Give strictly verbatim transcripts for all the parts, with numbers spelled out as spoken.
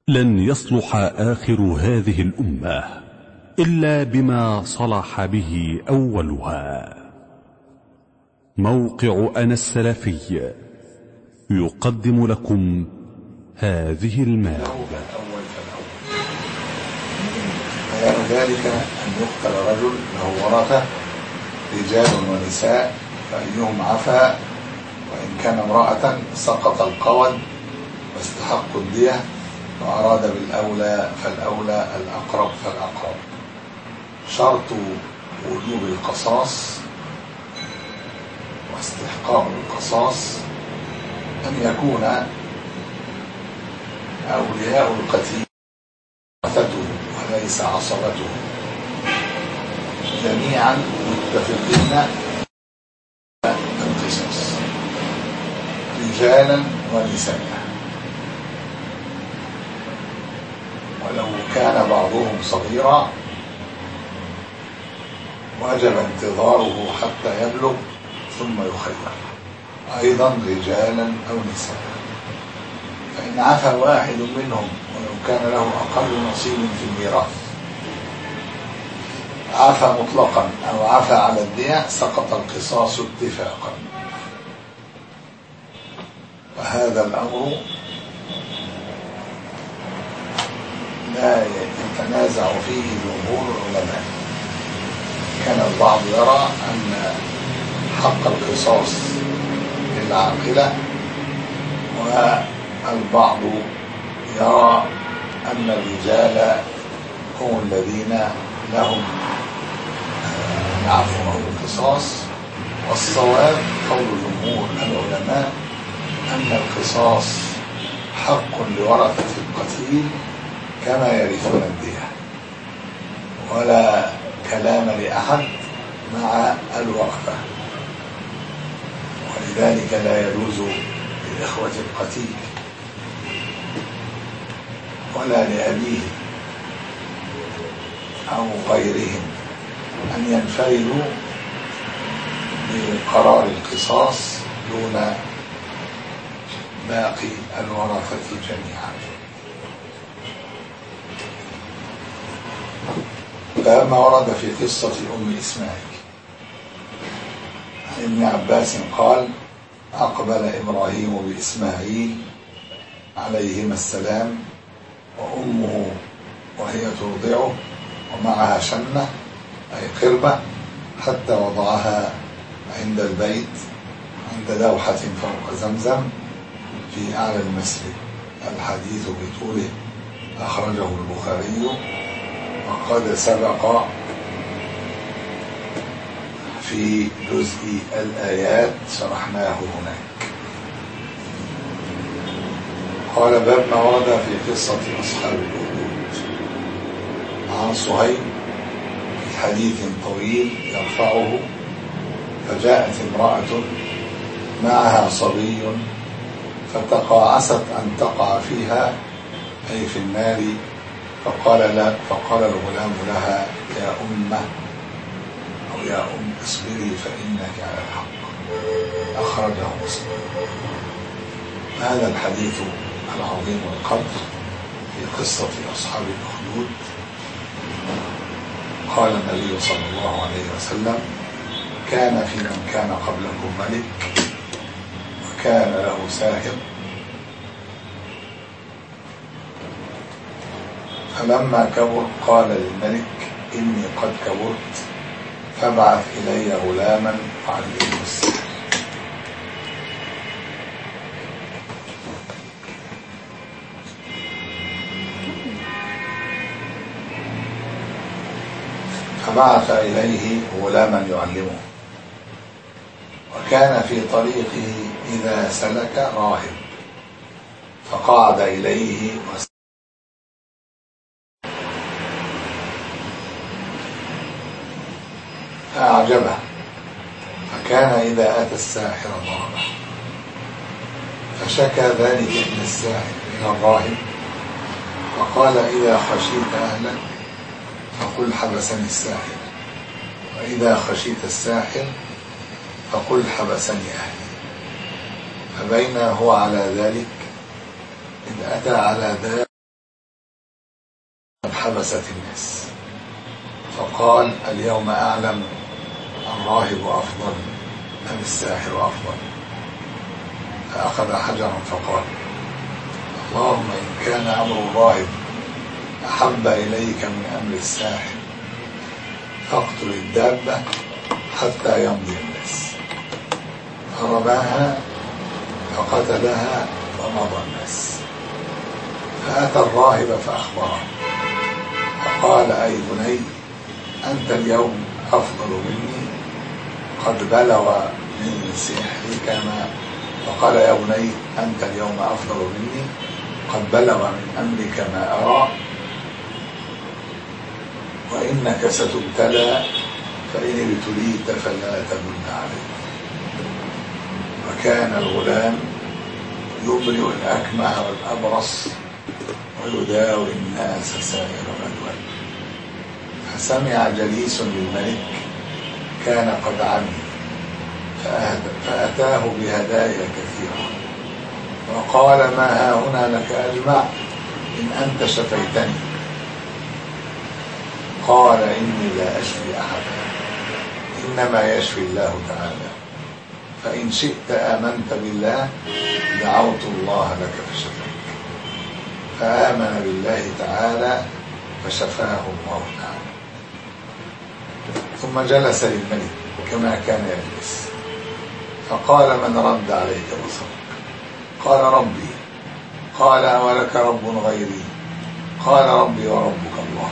لن يصلح آخر هذه الأمة إلا بما صلح به أولها. موقع أنا السلفي يقدم لكم هذه المادة. بيان ذلك أن يقتل رجل له ورثة رجال ونساء فأيهم عفا، وإن كان امرأة سقط القول واستحقوا الدية، وأراد بالأولى فالأولى، الأقرب فالأقرب. شرط وجوب القصاص واستحقاق القصاص أن يكون أولياء القتيل ورثته وليس عصبته جميعا متفقين القصاص رجالا ونساء، ولو كان بعضهم صغيرا وجب انتظاره حتى يبلغ ثم يخير، أيضا رجالا أو نساء. فإن عفى واحد منهم ولو كان له أقل نصيب في الميراث، عفى مطلقا أو عفى على الدية، سقط القصاص اتفاقا. وهذا الأمر لا يتنازع فيه جمهور العلماء. كان البعض يرى أن حق القصاص للعاقلة، والبعض يرى أن الرجال هم الذين لهم العفو أو القصاص. والصواب قول جمهور العلماء أن القصاص حق لورثة القتيل كما يرثون الدية، ولا كلام لأحد مع الوقفة. ولذلك لا يجوز لإخوة القتيل ولا لأبيه أو غيرهم أن ينفردوا بقرار القصاص دون باقي الورثة جميعا. فلما ورد في قصة أم إسماعيل عن ابن عباس قال: أقبل إبراهيم بإسماعيل عليهما السلام وأمه وهي ترضعه ومعها شنة أي قربة، حتى وضعها عند البيت عند دوحة فوق زمزم في أعلى المسجد. الحديث بطوله أخرجه البخاري، وقد سبق في جزء الآيات شرحناه هناك. قال: باب ما ورد في قصة أصحاب الأخدود. عن صهيب في حديث طويل يرفعه: فجاءت امرأة معها صبي فتقاعست أن تقع فيها أي في النار، فقال لا فقال الغلام لها: يا أمه أو يا أم اصبري فإنك على الحق. أخرجه مسلم. هذا الحديث العظيم القدر في قصة أصحاب الأخدود. قال النبي صلى الله عليه وسلم: كان في من كان قبلكم ملك وكان له ساحر، فلما كبر قال للملك: إني قد كبرت فابعث إلي غلاما أعلمه السحر. فبعث إليه غلاما يعلمه. وكان في طريقه إذا سلك راهب فقعد إليه فأعجبه، فكان إذا أتى الساحر ضربه. فشكى ذلك ابن الساحر إلى الراهب فقال: إذا خشيت أهلك فقل حبسني الساحر، وإذا خشيت الساحر فقل حبسني أهلي. فبين هو على ذلك إذ أتى على دار حبست الناس، فقال اليوم أعلم الراهب أفضل أم الساحر أفضل؟ فأخذ حجرا فقال اللهم إن كان أمر الراهب أحب إليك من أمر الساحر فاقتل الدابة حتى يمضي الناس. فرماها فقتلها فمضى الناس. فأتى الراهب فأخبره فقال أي بني أنت اليوم أفضل مني قد بلغ من سحرك ما فقال يا بني أنت اليوم أفضل مني قد بلغ من أمرك ما أرى وإنك ستبتلى فإن ابتليت فلا تمن عليك. وكان الغلام يبرئ الأكمه والأبرص ويداوي الناس سائر الأدواء. فسمع جليس للملك كان قد عمي فأتاه بهدايا كثيرة وقال ما ها هنا لك أجمع إن أنت شفيتني. قال إني لا أشفي أحدا إنما يشفي الله تعالى فإن شئت آمنت بالله دعوت الله لك فشفاك. فآمن بالله تعالى فشفاه الله تعالى. ثم جلس للملك كما كان يجلس فقال من رد عليك بصرك؟ قال ربي. قال ولك رب غيري؟ قال ربي وربك الله.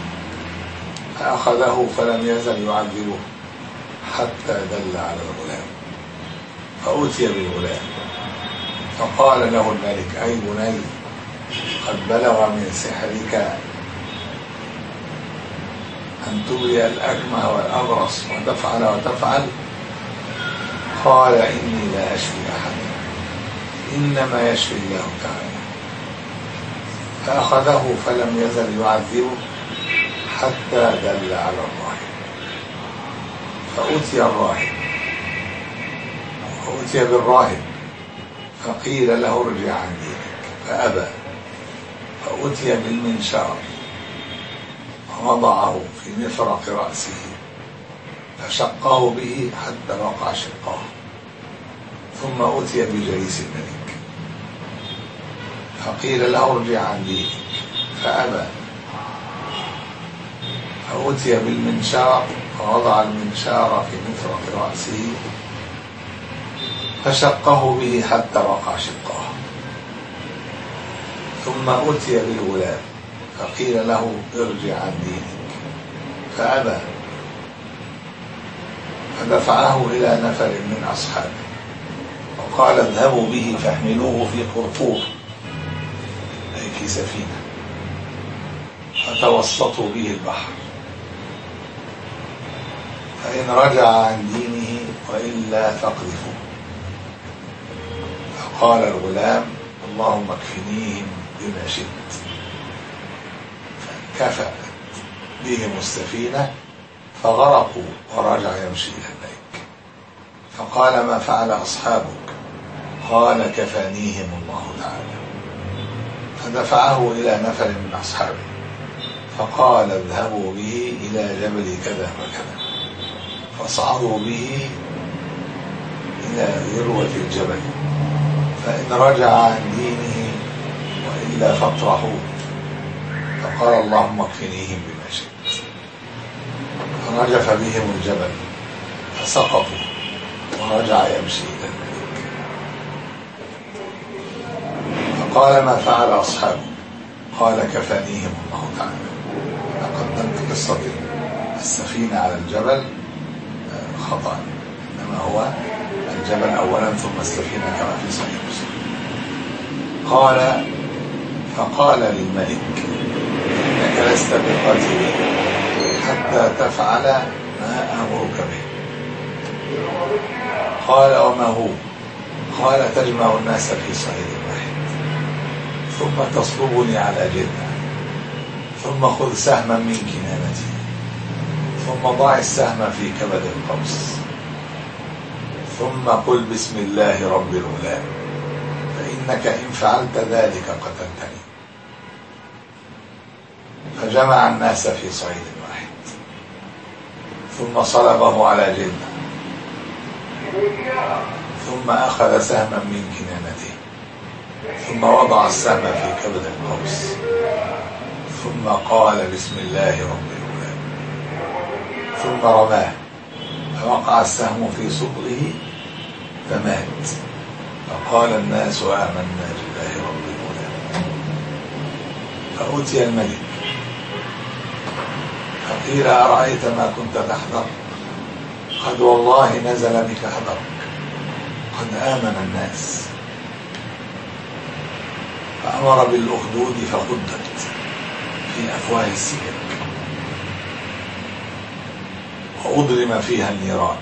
فأخذه فلم يزل يعذبه حتى دل على الغلام فأتي بالغلام فقال له الملك أي بني قد بلغ من سحرك أن تبرئ الأكمه والأبرص وتفعل وتفعل. قال إني لا أشفي أحدا إنما يشفي الله تعالى. فأخذه فلم يزل يعذبه حتى دل على الراهب فأتي الراهب فأتي بالراهب فقيل له ارجع عن دينك فأبى. فأتي بالمنشار ووضعه في مفرق رأسه فشقه به حتى وقع شقاه. ثم أتي بجليس الملك فقيل له ارجع عن دينك فأبى. فأتي بالمنشار فوضع المنشار في مفرق رأسه فشقه به حتى وقع شقاه. ثم أتي بالغلام فقيل له ارجع عن دينك فأبى. فدفعه إلى نفر من أصحابه وقال اذهبوا به فاحملوه في قرطور أي في سفينة فتوسطوا به البحر فإن رجع عن دينه وإلا فاقذفوه. فقال الغلام اللهم اكفنيهم بما شئت. فانكفأت بهم السفينة فغرقوا ورجع يمشي إلى الملك. فقال ما فعل أصحابك؟ قال كفانيهم الله تعالى. فدفعه إلى نفر من أصحابه فقال اذهبوا به إلى جبل كذا وكذا. فصعدوا به إلى ذروة الجبل فإن رجع عن دينه وإلا فاطرحوه. فقال اللهم اكفنيهم بما شئت. فرجف بهم الجبل فسقطوا ورجع يمشي إلى الملك. فقال ما فعل أصحابه؟ قال كفانيهم الله تعالى. قدمت قصة السفينة على الجبل خطأ، إنما هو الجبل أولا ثم السفينة كما في صحيح مسلم. قال فقال للملك إنك لست بالقاتل حتى تفعل ما أمرك به. قال وما هو؟ قال تجمع الناس في صعيد واحد ثم تصلبني على جذع ثم خذ سهما من كنانتي ثم ضع السهم في كبد القوس ثم قل بسم الله رب الغلام فإنك إن فعلت ذلك قتلتني. فجمع الناس في صعيد واحد ثم صلبه على جلده ثم أخذ سهما من كنانته ثم وضع السهم في كبد القوس ثم قال بسم الله رب الغلام ثم رماه فوقع السهم في صدغه فمات. فقال الناس آمنا بالله رب الغلام. فأتي الملك فقيل أرأيت ما كنت تحذر؟ قد والله نزل بك حذرك، قد آمن الناس. فأمر بالأخدود فقدت في أفواه السكك وأضرم فيها النيران.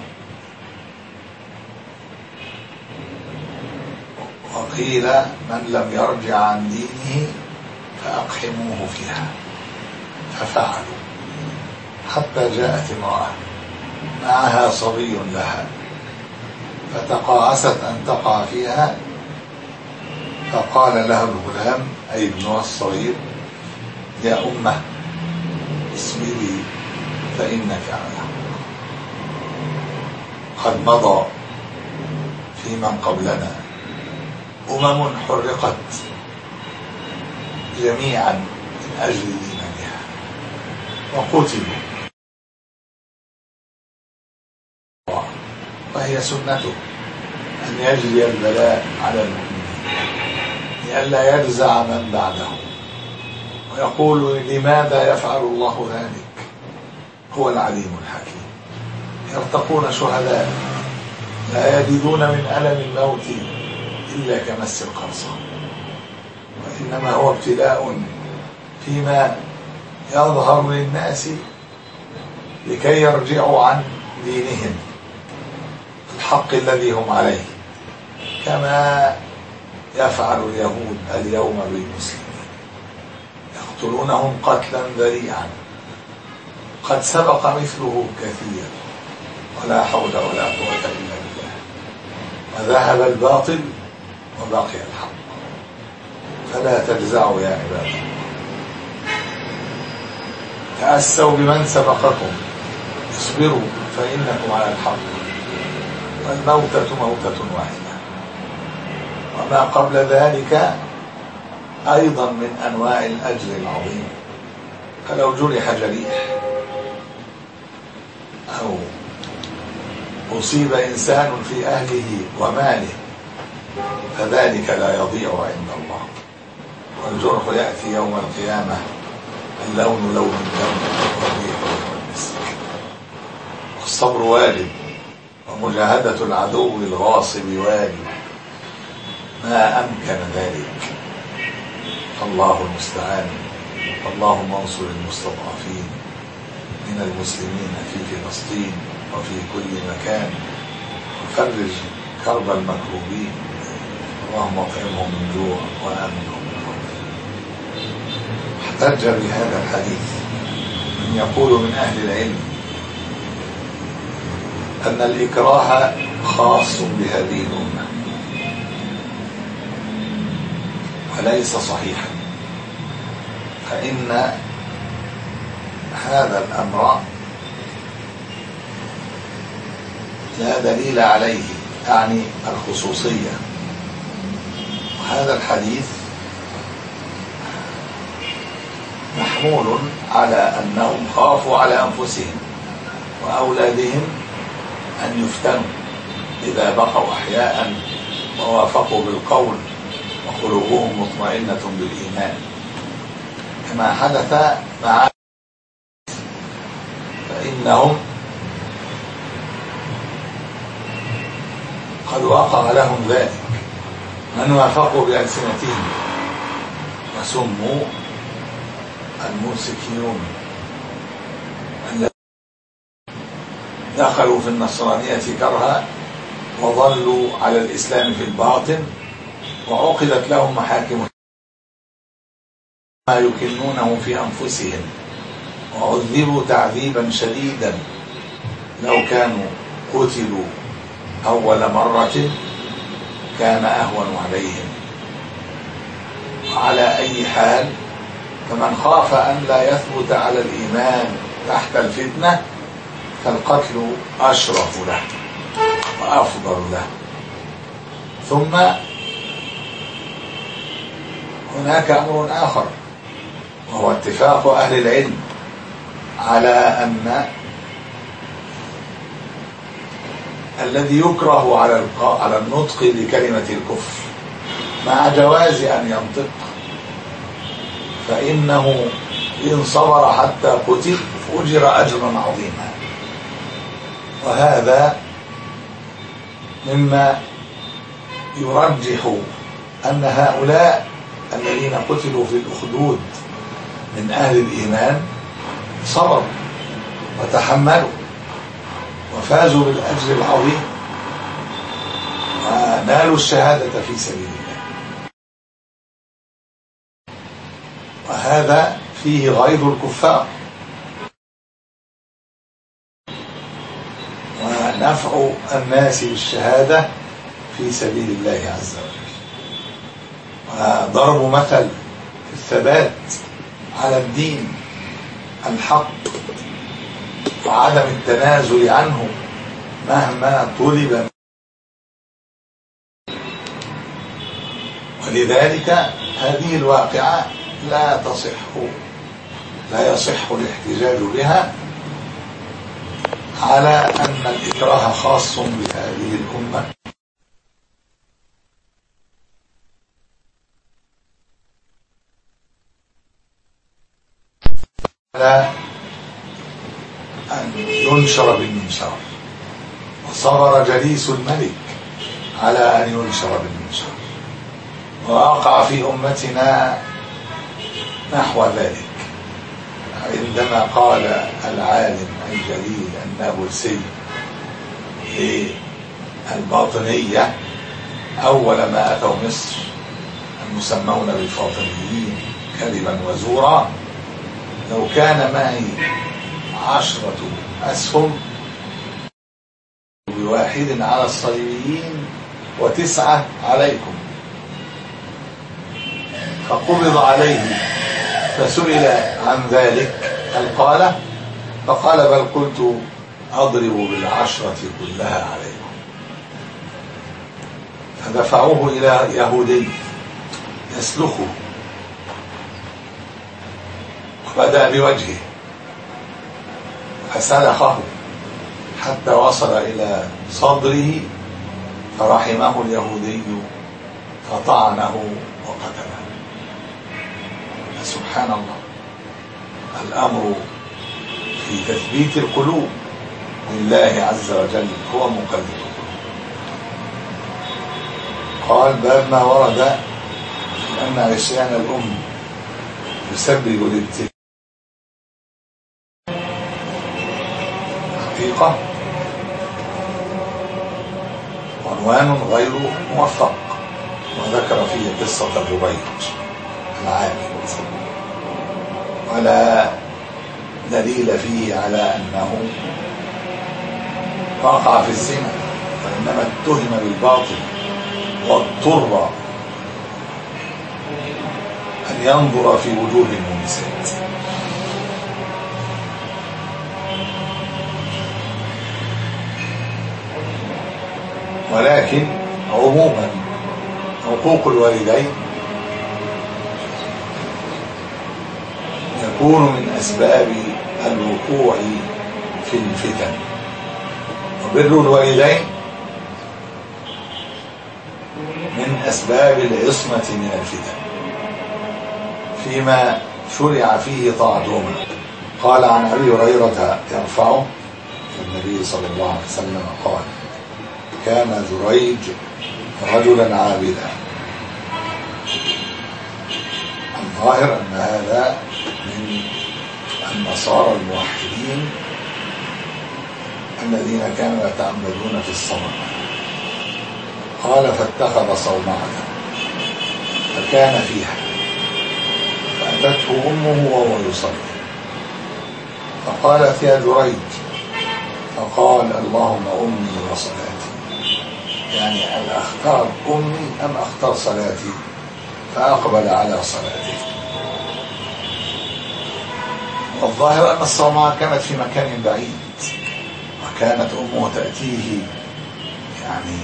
وقيل من لم يرجع عن دينه فأقحموه فيها. ففعلوا حتى جاءت امرأة معها صبي لها فتقاعست أن تقع فيها، فقال لها الغلام أي ابنها الصغير يا أمه اصبري فإنك على قد مضى في من قبلنا أمم حرقت جميعا من أجل دينها وقتلوا، وهي سنته أن يجري البلاء على المؤمنين لئلا يجزع من بعده ويقول لماذا يفعل الله ذلك. هو العليم الحكيم. يرتقون شهداء لا يجدون من ألم الموت إلا كمس القرصة، وإنما هو ابتلاء فيما يظهر للناس لكي يرجعوا عن دينهم الحق الذي هم عليه، كما يفعل اليهود اليوم بالمسلمين يقتلونهم قتلا ذريعا قد سبق مثله كثيرا ولا حول ولا قوة إلا بالله. وذهب الباطل وبقي الحق، فلا تجزعوا يا عباد الله. تأسوا بمن سبقكم، اصبروا فإنكم على الحق، والموتة موتة واحدة. وما قبل ذلك أيضا من أنواع الأجر العظيم، فلو جرح جريح أو أصيب إنسان في أهله وماله فذلك لا يضيع عند الله. والجرح يأتي يوم القيامة اللون لون الدم والريح ريح المسك. والصبر واجب، ومجاهدة العدو الغاصب واجب ما أمكن ذلك. الله المستعان. اللهم انصر المستضعفين من المسلمين في فلسطين وفي كل مكان، وفرج كرب المكروبين. اللهم اطعمهم من جوع وآمنهم من خوف. احتج بهذا الحديث من يقول من أهل العلم أن الإكراه خاص بهذه الأمة وليس صحيحا، فإن هذا الأمر لا دليل عليه، يعني الخصوصية. وهذا الحديث محمول على أنهم خافوا على أنفسهم وأولادهم أن يفتنوا إذا بقوا أحياء ووافقوا بالقول وقلوبهم مطمئنة بالإيمان، كما حدث مع فإنهم قد وقع لهم ذلك، من وافقوا بألسنتهم وسموا المنسكيون الذين دخلوا في النصرانية كرها وظلوا على الإسلام في الباطن، وعقدت لهم محاكم ما يكنونه في أنفسهم، وعذبوا تعذيبا شديدا. لو كانوا قتلوا أول مرة كان أهون عليهم. وعلى أي حال فمن خاف أن لا يثبت على الإيمان تحت الفتنة فالقتل أشرف له وأفضل له. ثم هناك أمر آخر، وهو اتفاق أهل العلم على أن الذي يكره على على النطق بكلمة الكفر مع جواز أن ينطق فإنه إن صبر حتى قتل أجر أجرا عظيما. وهذا مما يرجح أن هؤلاء الذين قتلوا في الأخدود من أهل الإيمان صبروا وتحملوا وفازوا بالأجر العظيم ونالوا الشهادة في سبيل الله. وهذا فيه غيظ الكفار ونفع الناس بالشهادة في سبيل الله عز وجل، وضرب مثل في الثبات على الدين الحق وعدم التنازل عنه مهما طلب. ولذلك هذه الواقعة لا تصح لا يصح الاحتجاج بها على أن الإكراه خاص بهذه الأمة، على أن ينشر بالمنشار. وصبر جليس الملك على أن ينشر بالمنشار، ووقع في أمتنا نحو ذلك عندما قال العالم الجليل النابلسي للباطنية أول ما أتوا مصر المسمون بالفاطميين كذبا وزورا: لو كان معي عشرة أسهم بواحد على الصليبيين وتسعة عليكم. فقبض عليه فسئل عن ذلك هل قال؟ فقال: بل قلت أضرب بالعشرة كلها عليكم. فدفعوه إلى يهودي يسلخه، بدأ بوجهه فسلخه حتى وصل إلى صدره فرحمه اليهودي فطعنه وقتله. سبحان الله، الأمر في تثبيت القلوب لله عز وجل هو مقلب القلوب. قال: باب ما ورد في أن عصيان الأم يسبب الابتلاء. حقيقة عنوان غير موفق، وذكر فيه قصة جريج العابد ولا دليل فيه على أنه وقع في الزنا، وإنما اتهم بالباطل واضطر أن ينظر في وجوه المنسات. ولكن عموما حقوق الوالدين يكون من أسباب الوقوع في الفتن، وبر الوالدين من أسباب العصمة من الفتن فيما شرع فيه طاعتهما. قال عن أبي هريرة يرفعه النبي صلى الله عليه وسلم قال: كان جريج رجلا عابدا. الظاهر أن هذا من النصارى الموحدين الذين كانوا يتعمدون في الصوم. قال: فاتخذ صومعة فكان فيها، فأتته أمه وهو يصلي فقالت: يا جريج. فقال: اللهم أمي وصلاتي، يعني هل أختار أمي أم أختار صلاتي؟ فأقبل على صلاته. والظاهر أن الصومعة كانت في مكان بعيد، وكانت أمه تأتيه يعني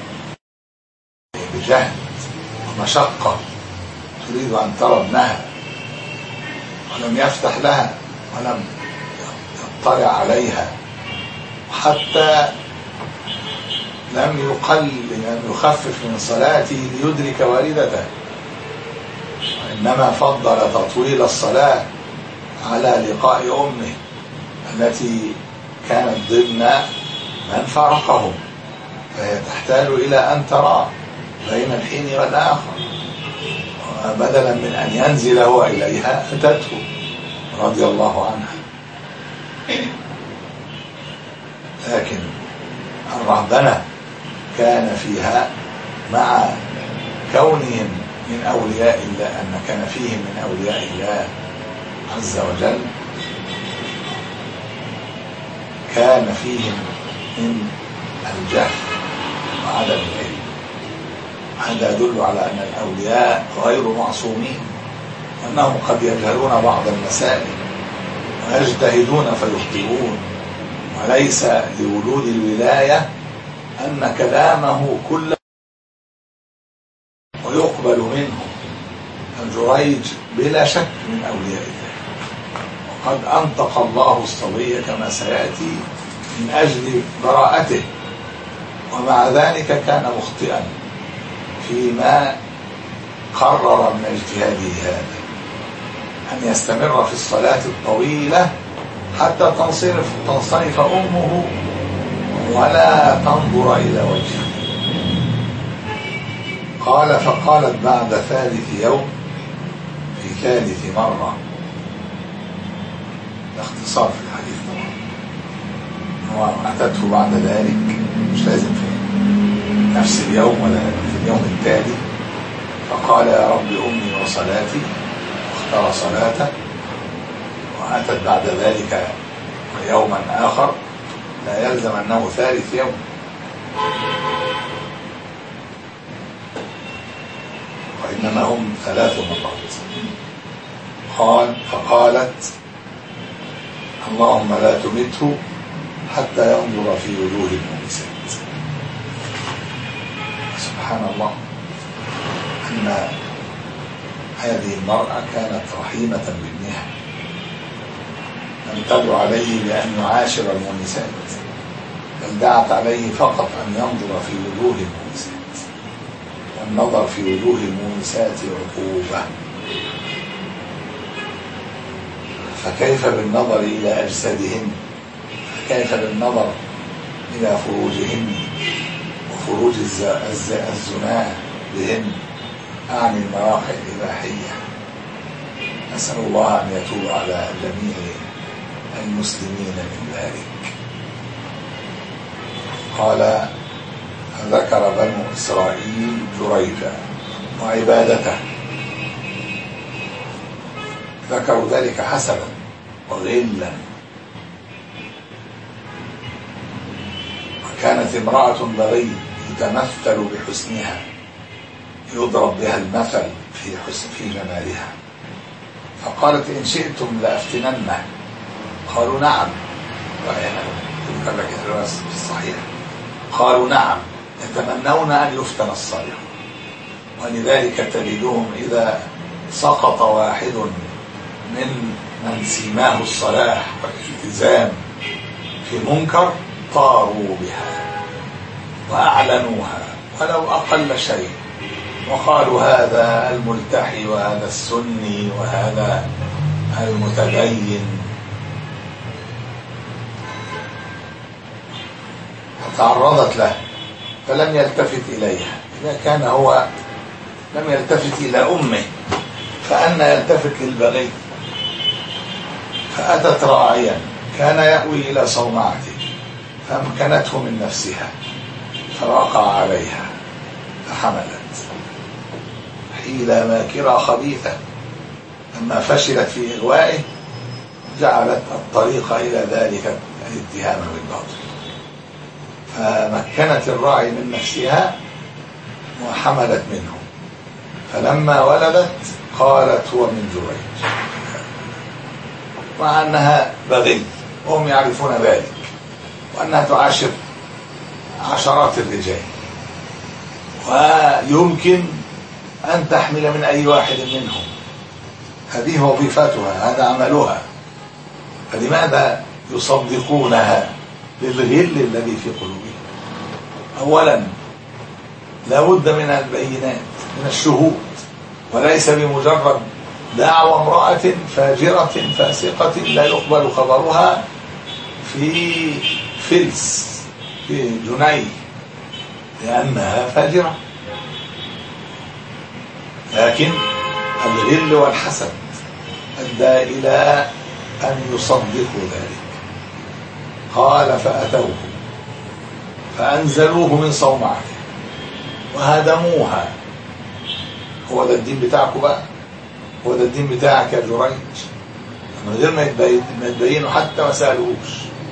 بجهد ومشقة، تريد أن ترى ابنها، ولم يفتح لها ولم يطلع عليها، حتى لم يقل لم يخفف من صلاته ليدرك والدته، وإنما فضل تطويل الصلاة على لقاء أمه التي كانت ضمن من فارقهم، فهي تحتاج إلى أن ترى بين الحين والآخر، بدلا من أن ينزل هو إليها أتته رضي الله عنها. لكن الرهبنة كان فيها مع كونهم من أولياء الله، أن كان فيهم من أولياء الله عز وجل، كان فيهم من الجهل وعدم العلم. هذا يدل على أن الأولياء غير معصومين، وأنهم قد يجهلون بعض المسائل ويجتهدون فيخطئون، وليس لولود الولاية أن كلامه كله ويقبل منه. الجريج بلا شك من أولياء الله، وقد أنطق الله الصبي كما سيأتي من أجل براءته، ومع ذلك كان مخطئا فيما قرر من اجتهاده هذا، أن يستمر في الصلاة الطويلة حتى تنصرف تنصرف أمه ولا تنظر إلى وجهه. قال فقالت بعد ثالث يوم، في ثالث مرة، الاختصار في الحديث هو أتته بعد ذلك، مش لازم في نفس اليوم ولا في اليوم التالي، فقال يا رب أمي وصلاتي، واختار صلاته، وأتت بعد ذلك يوما آخر، لا يلزم أنه ثالث يوم. وإنما هم ثلاث مرات. قال فقالت اللهم لا تمته حتى ينظر في وجوه المؤمسات. سبحان الله أن هذه المرأة كانت رحيمة بابنها، لم تدع عليه بأن يعاشر المؤمسات، بل دعت عليه فقط أن ينظر في وجوه المؤمسات، والنظر في وجوه المؤمسات عقوبة، فكيف بالنظر إلى أجسادهن؟ فكيف بالنظر إلى فروجهن وفروج الزنا بهن، أعني المواقع الإباحية. نسأل الله أن يتوب على جميع المسلمين من ذلك. قال ذكر بنو إسرائيل جريجا وعبادته، ذكروا ذلك حسدا وغلا. وكانت امرأة بغي يتمثل بحسنها، يضرب بها المثل في حسن في جمالها، فقالت إن شئتم لأفتننه. قالوا نعم، يذكر لك في الصحيح، قالوا نعم يتمنون أن يفتن الصالح. ولذلك تجدهم إذا سقط واحد من من سيماه الصلاح والالتزام في منكر طاروا بها وأعلنوها ولو أقل شيء، وقالوا هذا الملتحي وهذا السني وهذا المتدين، فتعرضت له فلم يلتفت إليها. إذا كان هو لم يلتفت إلى أمه فأن يلتفت للبغي؟ فأتت راعيا كان يأوي إلى صومعته فأمكنته من نفسها فوقع عليها فحملت حيلة ماكرة خبيثة. لما فشلت في إغوائه جعلت الطريق إلى ذلك الاتهام بالباطل، فمكنت الراعي من نفسها وحملت منه. فلما ولدت قالت هو من جريج. مع أنها بغي وهم يعرفون ذلك، وأنها تعاشر عشرات الرجال، ويمكن أن تحمل من أي واحد منهم، هذه وظيفتها، هذا عملها، فلماذا يصدقونها للغل الذي في قلوبهم؟ أولا لا بد من البينات، من الشهود، وليس بمجرد دعوى امرأة فاجرة فاسقة لا يقبل خبرها في فلس في جنيه لأنها فاجرة، لكن الغل والحسد أدى إلى أن يصدقوا ذلك. قال فأتوه فأنزلوه من صومعته وهدموها. هو ده الدين بتاعكم بقى، هو ده الدين بتاعك يا جريج، من غير ما يتبينوا حتى ما سألوش،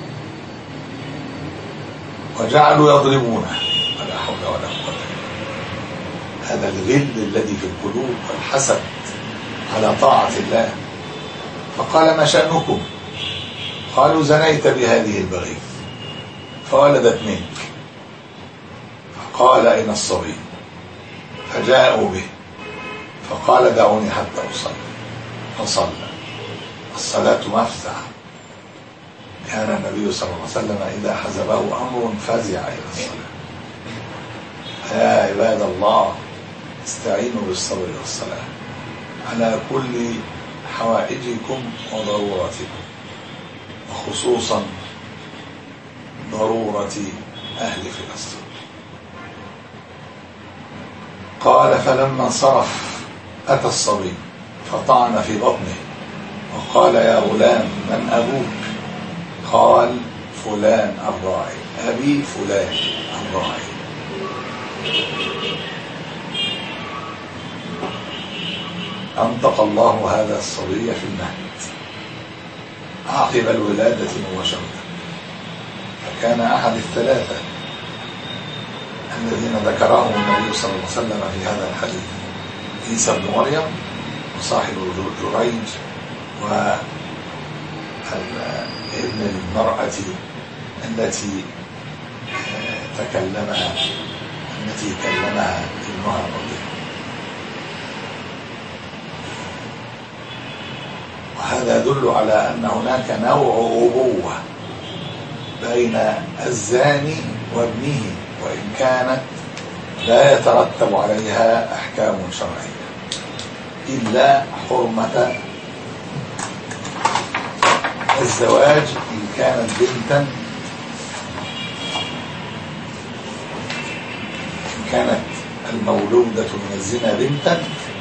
وجعلوا يضربونه ولا حول ولا قوة. هذا الغل الذي في القلوب والحسد على طاعة الله. فقال ما شأنكم؟ قالوا زنيت بهذه البغي فولدت منك. فقال أين الصبي؟ فجاءوا به فقال دعوني حتى أصلي، فصلى. الصلاة مفزع، كان النبي صلى الله عليه وسلم إذا حزبه أمر فزع إلى الصلاة. يا عباد الله استعينوا بالصبر والصلاة على كل حوائجكم وضروراتكم، وخصوصا ضرورة أهل فلسطين. قال فلما انصرف أتى الصبي فطعن في بطنه وقال يا غلام من أبوك؟ قال فلان الراعي، أبي فلان الراعي. أنطق الله هذا الصبي في المهد عقب الولادة مباشرة، فكان أحد الثلاثة الذين ذكرهم النبي صلى الله عليه وسلم في هذا الحديث، عيسى بن مريم وصاحب جريج وابن المرأة التي تكلمها التي كلمها ابنها رضي. وهذا يدل على أن هناك نوع أبوة بين الزاني وابنه، وإن كانت لا يترتب عليها أحكام شرعية إلا حرمة الزواج إن كانت بنتا إن كانت المولودة من الزنا بنتا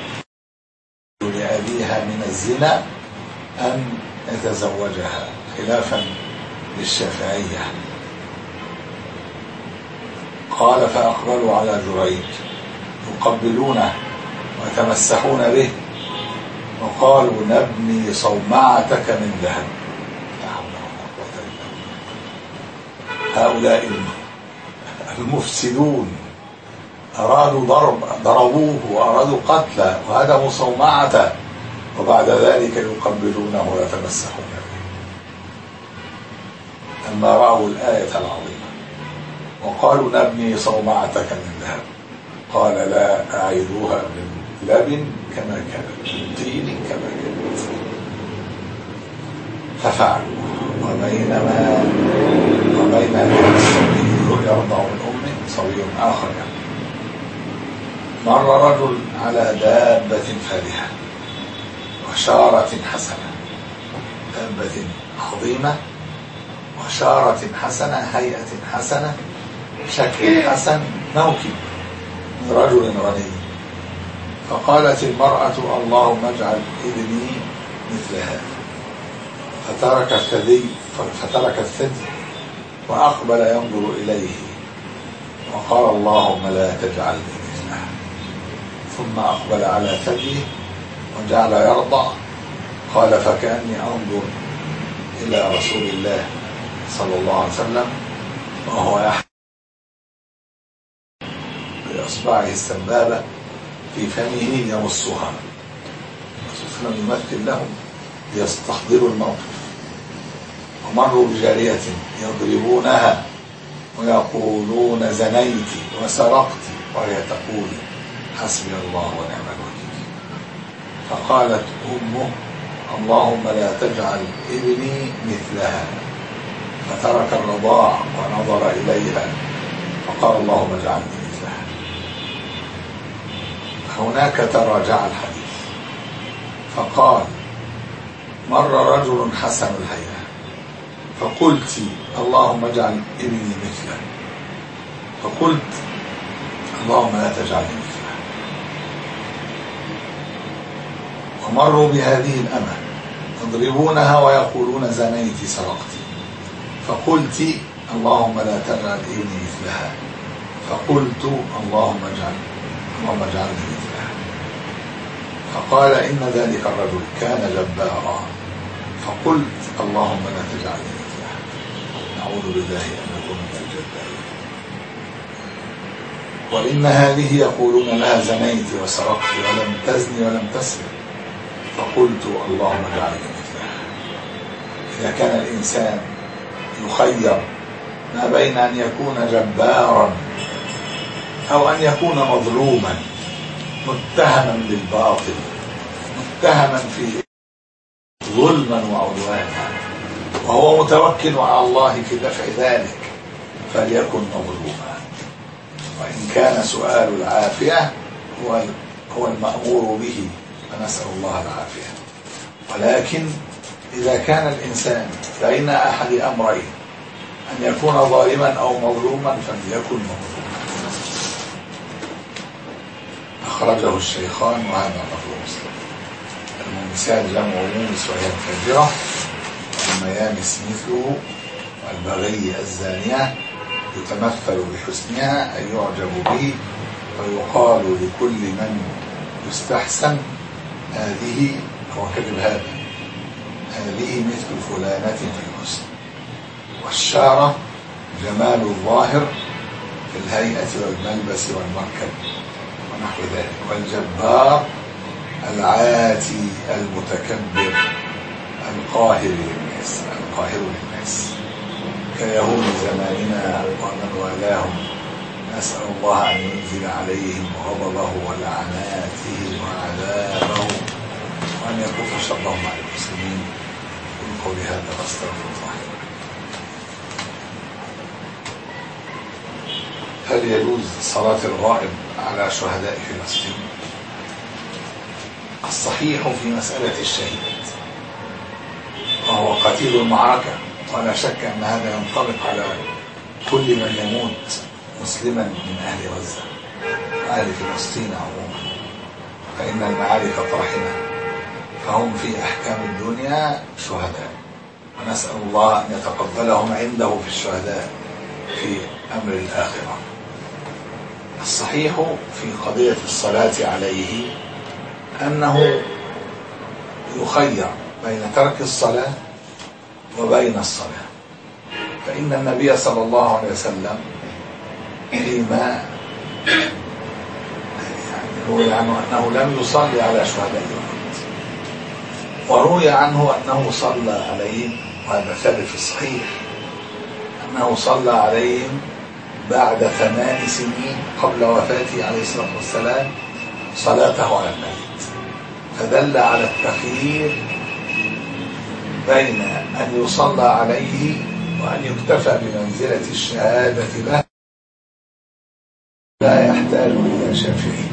لأبيها من الزنا أن يتزوجها، خلافا للشافعية. قال فأقبلوا على جريج يقبلونه ويتمسحون به وقالوا نبني صومعتك من ذهب. هؤلاء المفسدون أرادوا ضرب ضربوه وأرادوا قتله وهدموا صومعته، وبعد ذلك يقبلونه ويتمسحون به. لما رأوا الآية العظيمة وقالوا نبني صومعتك من ذهب قال لا أعيدوها من لبن كما كانت، من طين كما كانت. ففعلوا. وبينما وبين الصبي يرضع من أمه صبي آخر يعني. مر رجل على دابة فارهة وشارة حسنة، دابة عظيمة وشارة حسنة، هيئة حسنة، شكل حسن، موكب رجل غني. فقالت المرأة اللهم اجعل ابني مثل هذا، فترك الثدي فترك الثدي وأقبل ينظر إليه وقال اللهم لا تجعلني مثله، ثم أقبل على ثديه وجعل يرضع. قال فكأني أنظر إلى رسول الله صلى الله عليه وسلم وهو يحمل بإصبعه السبابة في فمه يمصها. الرسول صلى الله عليه وسلم يمثل لهم ليستحضروا الموقف. ومروا بجارية يضربونها ويقولون زنيت وسرقت وهي تقول حسبي الله ونعم الوكيل. فقالت أمه اللهم لا تجعل ابني مثلها، فترك الرضاع ونظر إليها فقال اللهم اجعلني مثلها. هناك تراجع الحديث فقال مر رجل حسن الهيئة فقلت اللهم اجعل ابني مثله، فقلت اللهم لا تجعلني مثله. ومروا بهذه الأمة يضربونها ويقولون زنيت سرقت، فقلت اللهم لا تجعل ابني مثلها، فقلت اللهم اجعل اللهم اجعلني مثلها. فقال إن ذلك الرجل كان جبارا، فقلت اللهم لا تجعلني مثلها، نعوذ بالله أن نكون من الجبارين. وإن هذه يقولون لها زنيت وسرقت ولم تزني ولم تسرق، فقلت اللهم اجعلني مثلها. إذا كان الإنسان يخير ما بين أن يكون جبارا أو أن يكون مظلوما متهما بالباطل متهما في ظلما وعدوانا وهو متوكل على الله في دفع ذلك، فليكن مظلوما. وإن كان سؤال العافية هو هو المأمور به فنسأل الله العافية. ولكن إذا كان الإنسان بين أحد أمرين أن يكون ظالما أو مظلوما فليكن مظلوما. أخرجه الشيخان وهذا لفظ مسلم. الممسات جمع مومس وهي الكبيرة، والميامس مثله، والبغي الزانية يتمثل بحسنها أي يعجب به، ويقال لكل من يستحسن هذه هو كذب هذا هذه مثل فلانة في الحسن. والشارة جمال الظاهر في الهيئة والملبس والمركب ونحو ذلك. والجبار العاتي المتكبر القاهر للناس القاهر للناس كيهود زماننا ومن والاهم. نسأل الله أن ينزل عليهم غضبه ولعناته وعذابه وأن يكف شرهم على المسلمين. من قول هذا واستغفر الله. هل يجوز صلاة الغائب على شهداء فلسطين؟ الصحيح في مسألة الشهيد وهو قتيل المعركة، ولا شك أن هذا ينطبق على كل من يموت مسلما من أهل غزة وأهل فلسطين عموما، فإن المعارك طاحنة فهم في أحكام الدنيا شهداء، ونسأل الله أن يتقبلهم عنده في الشهداء في أمر الآخرة. الصحيح في قضية الصلاة عليه أنه يخير بين ترك الصلاة وبين الصلاة، فإن النبي صلى الله عليه وسلم فيما يعني روي عنه أنه لم يصلي على شهداء أحد، وروي عنه أنه صلى عليهم، وهذا ثابت في الصحيح أنه صلى عليهم بعد ثمان سنين قبل وفاته عليه الصلاة والسلام صلاته على الميت، فدل على التخيير بين أن يصلى عليه وأن يكتفى بمنزلة الشهادة له، لا يحتاج إلى شافعي.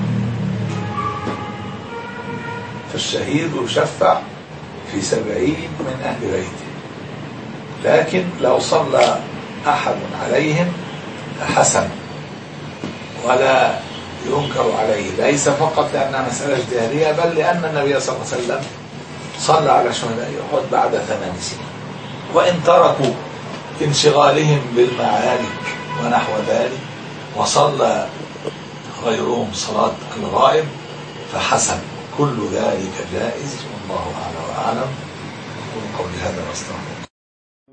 فالشهيد يشفع في سبعين من أهل بيته، لكن لو صلى أحد عليهم فحسن ولا ينكر عليه، ليس فقط لأنها مسألة اجتهادية بل لأن النبي صلى الله عليه وسلم صلى على شهداء أحد بعد ثمان سنين، وإن تركوا انشغالهم بالمعارك ونحو ذلك وصلى غيرهم صلاة الغائب فحسن، كل ذلك جائز والله أعلى وأعلم. أقول قولي هذا واستغفر.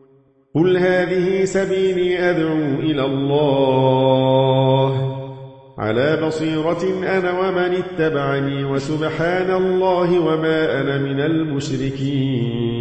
قل هذه سبيلي أدعو إلى الله على بصيرة أنا ومن اتبعني وسبحان الله وما أنا من المشركين.